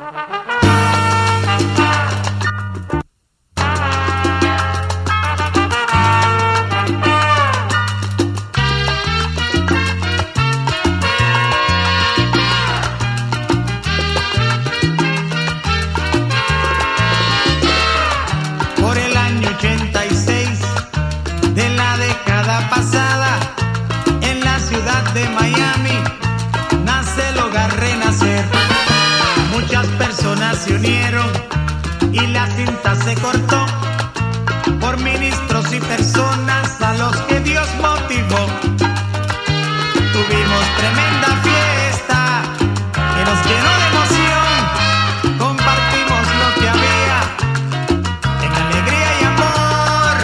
Por el año 86 de la década pasada, en la ciudad de Miami nace el hogar Renacer. Muchas personas se unieron y la cinta se cortó por ministros y personas a los que Dios motivó. Tuvimos tremenda fiesta que nos llenó de emoción. Compartimos lo que había en alegría y amor.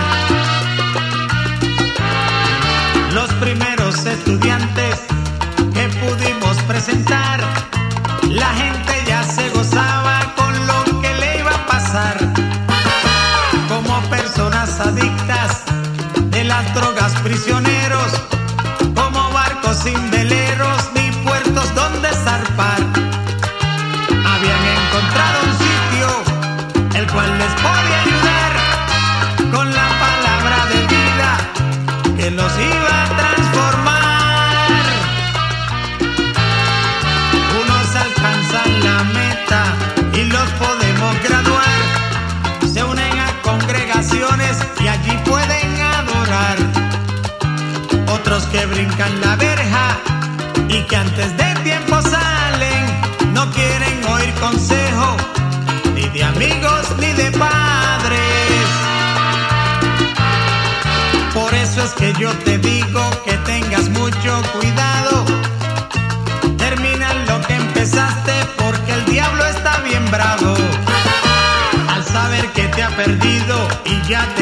Los primeros estudiantes que pudimos presentar, la gente ya se gozaba con lo que le iba a pasar. Como personas adictas de las drogas, prisioneros, como barcos sin veleros ni puertos donde zarpar. Habían encontrado un sitio el cual les podía ayudar con la palabra de vida que los iba a transformar. Unos alcanzan la meta y los podemos graduar. Se unen a congregaciones y allí pueden adorar. Otros que brincan la verja y que antes de tiempo salen, no quieren oír consejo ni de amigos ni de padres. Por eso es que yo te digo que tengas mucho cuidado. Termina lo que empezaste, porque el diablo está bien bravo. Al saber que te ha perdido y ya te